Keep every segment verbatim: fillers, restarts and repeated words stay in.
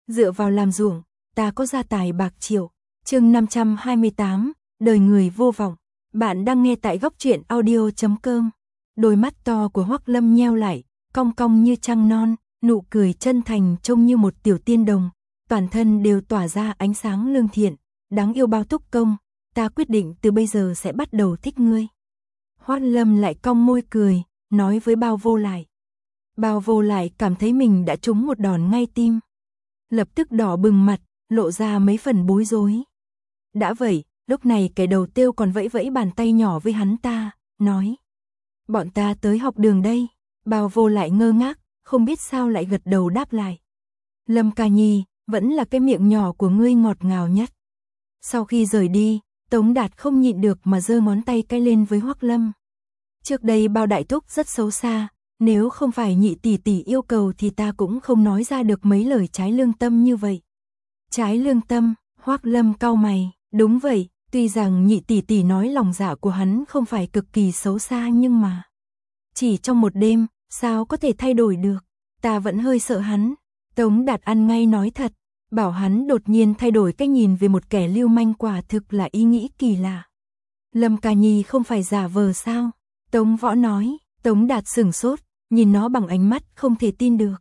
dựa vào làm ruộng, ta có gia tài bạc triệu. Chương năm trăm hai mươi tám, đời người vô vọng. Bạn đang nghe tại góc truyện audio chấm com. Đôi mắt to của Hoắc Lâm nheo lại, cong cong như trăng non, nụ cười chân thành trông như một tiểu tiên đồng, toàn thân đều tỏa ra ánh sáng lương thiện, đáng yêu Bao Túc Công, ta quyết định từ bây giờ sẽ bắt đầu thích ngươi. Hoắc Lâm lại cong môi cười, nói với Bao Vô Lại. Bao Vô Lại cảm thấy mình đã trúng một đòn ngay tim, lập tức đỏ bừng mặt, lộ ra mấy phần bối rối. Đã vậy, lúc này kẻ đầu tiêu còn vẫy vẫy bàn tay nhỏ với hắn ta, nói: bọn ta tới học đường đây. Bao Vô Lại ngơ ngác, không biết sao lại gật đầu đáp lại. Lâm ca nhi, vẫn là cái miệng nhỏ của ngươi ngọt ngào nhất. Sau khi rời đi, Tống Đạt không nhịn được mà giơ ngón tay cái lên với Hoắc Lâm. Trước đây Bao đại thúc rất xấu xa, nếu không phải nhị tỷ tỷ yêu cầu thì ta cũng không nói ra được mấy lời trái lương tâm như vậy. Trái lương tâm? Hoắc Lâm cau mày, đúng vậy, tuy rằng nhị tỷ tỷ nói lòng dạ của hắn không phải cực kỳ xấu xa nhưng mà chỉ trong một đêm, sao có thể thay đổi được, ta vẫn hơi sợ hắn. Tống Đạt ăn ngay nói thật, bảo hắn đột nhiên thay đổi cách nhìn về một kẻ lưu manh quả thực là ý nghĩ kỳ lạ. Lâm ca nhi không phải giả vờ sao? Tống Võ nói. Tống Đạt sửng sốt, nhìn nó bằng ánh mắt không thể tin được.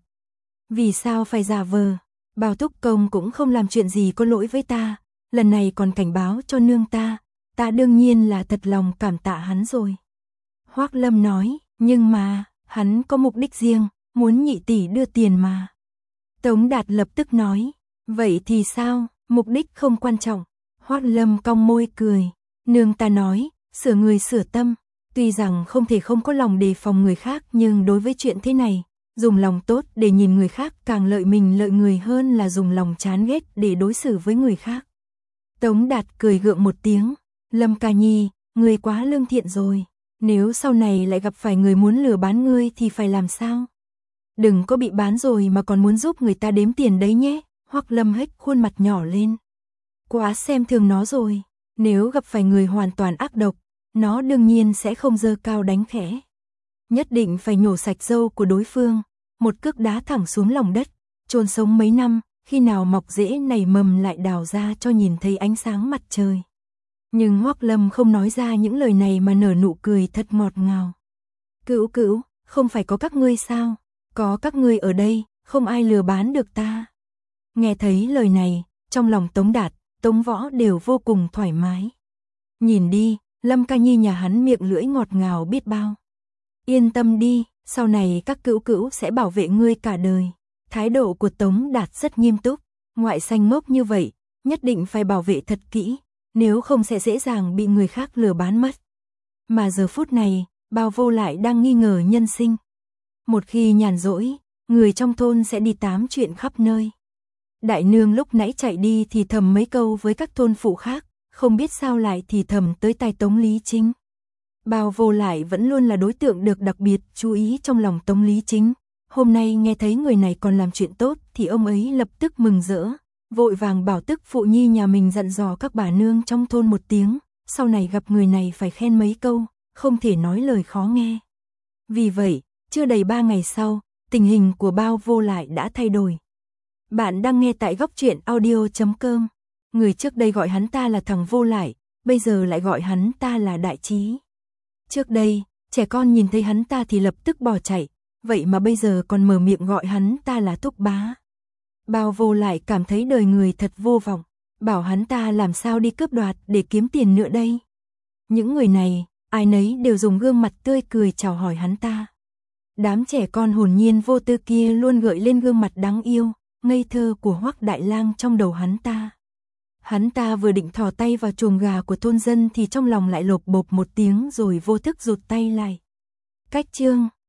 Vì sao phải giả vờ? Bao Túc Công cũng không làm chuyện gì có lỗi với ta, lần này còn cảnh báo cho nương ta, ta đương nhiên là thật lòng cảm tạ hắn rồi. Hoắc Lâm nói, nhưng mà, hắn có mục đích riêng, muốn nhị tỷ đưa tiền mà. Tống Đạt lập tức nói, vậy thì sao, mục đích không quan trọng. Hoắc Lâm cong môi cười, nương ta nói, sửa người sửa tâm, tuy rằng không thể không có lòng đề phòng người khác nhưng đối với chuyện thế này, dùng lòng tốt để nhìn người khác càng lợi mình lợi người hơn là dùng lòng chán ghét để đối xử với người khác. Tống Đạt cười gượng một tiếng, Lâm ca nhi, ngươi quá lương thiện rồi, nếu sau này lại gặp phải người muốn lừa bán ngươi thì phải làm sao? Đừng có bị bán rồi mà còn muốn giúp người ta đếm tiền đấy nhé. Hoắc Lâm hếch khuôn mặt nhỏ lên. Quá xem thường nó rồi, nếu gặp phải người hoàn toàn ác độc, nó đương nhiên sẽ không giơ cao đánh khẽ. Nhất định phải nhổ sạch râu của đối phương, một cước đá thẳng xuống lòng đất, chôn sống mấy năm, khi nào mọc rễ nảy mầm lại đào ra cho nhìn thấy ánh sáng mặt trời. Nhưng Hoắc Lâm không nói ra những lời này mà nở nụ cười thật ngọt ngào. Cữu cữu, không phải có các ngươi sao? Có các ngươi ở đây, không ai lừa bán được ta. Nghe thấy lời này, trong lòng Tống Đạt, Tống Võ đều vô cùng thoải mái. Nhìn đi, Lâm ca nhi nhà hắn miệng lưỡi ngọt ngào biết bao. Yên tâm đi, sau này các cữu cữu sẽ bảo vệ ngươi cả đời. Thái độ của Tống Đạt rất nghiêm túc, ngoại xanh ngốc như vậy, nhất định phải bảo vệ thật kỹ, nếu không sẽ dễ dàng bị người khác lừa bán mất. Mà giờ phút này, Bao Vô Lại đang nghi ngờ nhân sinh. Một khi nhàn rỗi, người trong thôn sẽ đi tám chuyện khắp nơi. Đại nương lúc nãy chạy đi thì thầm mấy câu với các thôn phụ khác, không biết sao lại thì thầm tới tai Tống Lý Chính. Bao Vô Lại vẫn luôn là đối tượng được đặc biệt chú ý trong lòng Tống Lý Chính. Hôm nay nghe thấy người này còn làm chuyện tốt thì ông ấy lập tức mừng rỡ, vội vàng bảo tức phụ nhi nhà mình dặn dò các bà nương trong thôn một tiếng, sau này gặp người này phải khen mấy câu, không thể nói lời khó nghe. Vì vậy, chưa đầy ba ngày sau, tình hình của Bao Vô Lại đã thay đổi. Bạn đang nghe tại góc truyện audio chấm com. Người trước đây gọi hắn ta là thằng Vô Lại, bây giờ lại gọi hắn ta là Đại Trí. Trước đây, trẻ con nhìn thấy hắn ta thì lập tức bỏ chạy, vậy mà bây giờ còn mở miệng gọi hắn ta là Thúc Bá. Bao Vô Lại cảm thấy đời người thật vô vọng, bảo hắn ta làm sao đi cướp đoạt để kiếm tiền nữa đây. Những người này, ai nấy đều dùng gương mặt tươi cười chào hỏi hắn ta. Đám trẻ con hồn nhiên vô tư kia luôn gợi lên gương mặt đáng yêu, ngây thơ của Hoắc Đại Lang trong đầu hắn ta. Hắn ta vừa định thò tay vào chuồng gà của thôn dân thì trong lòng lại lộp bộp một tiếng rồi vô thức rụt tay lại. Cách chương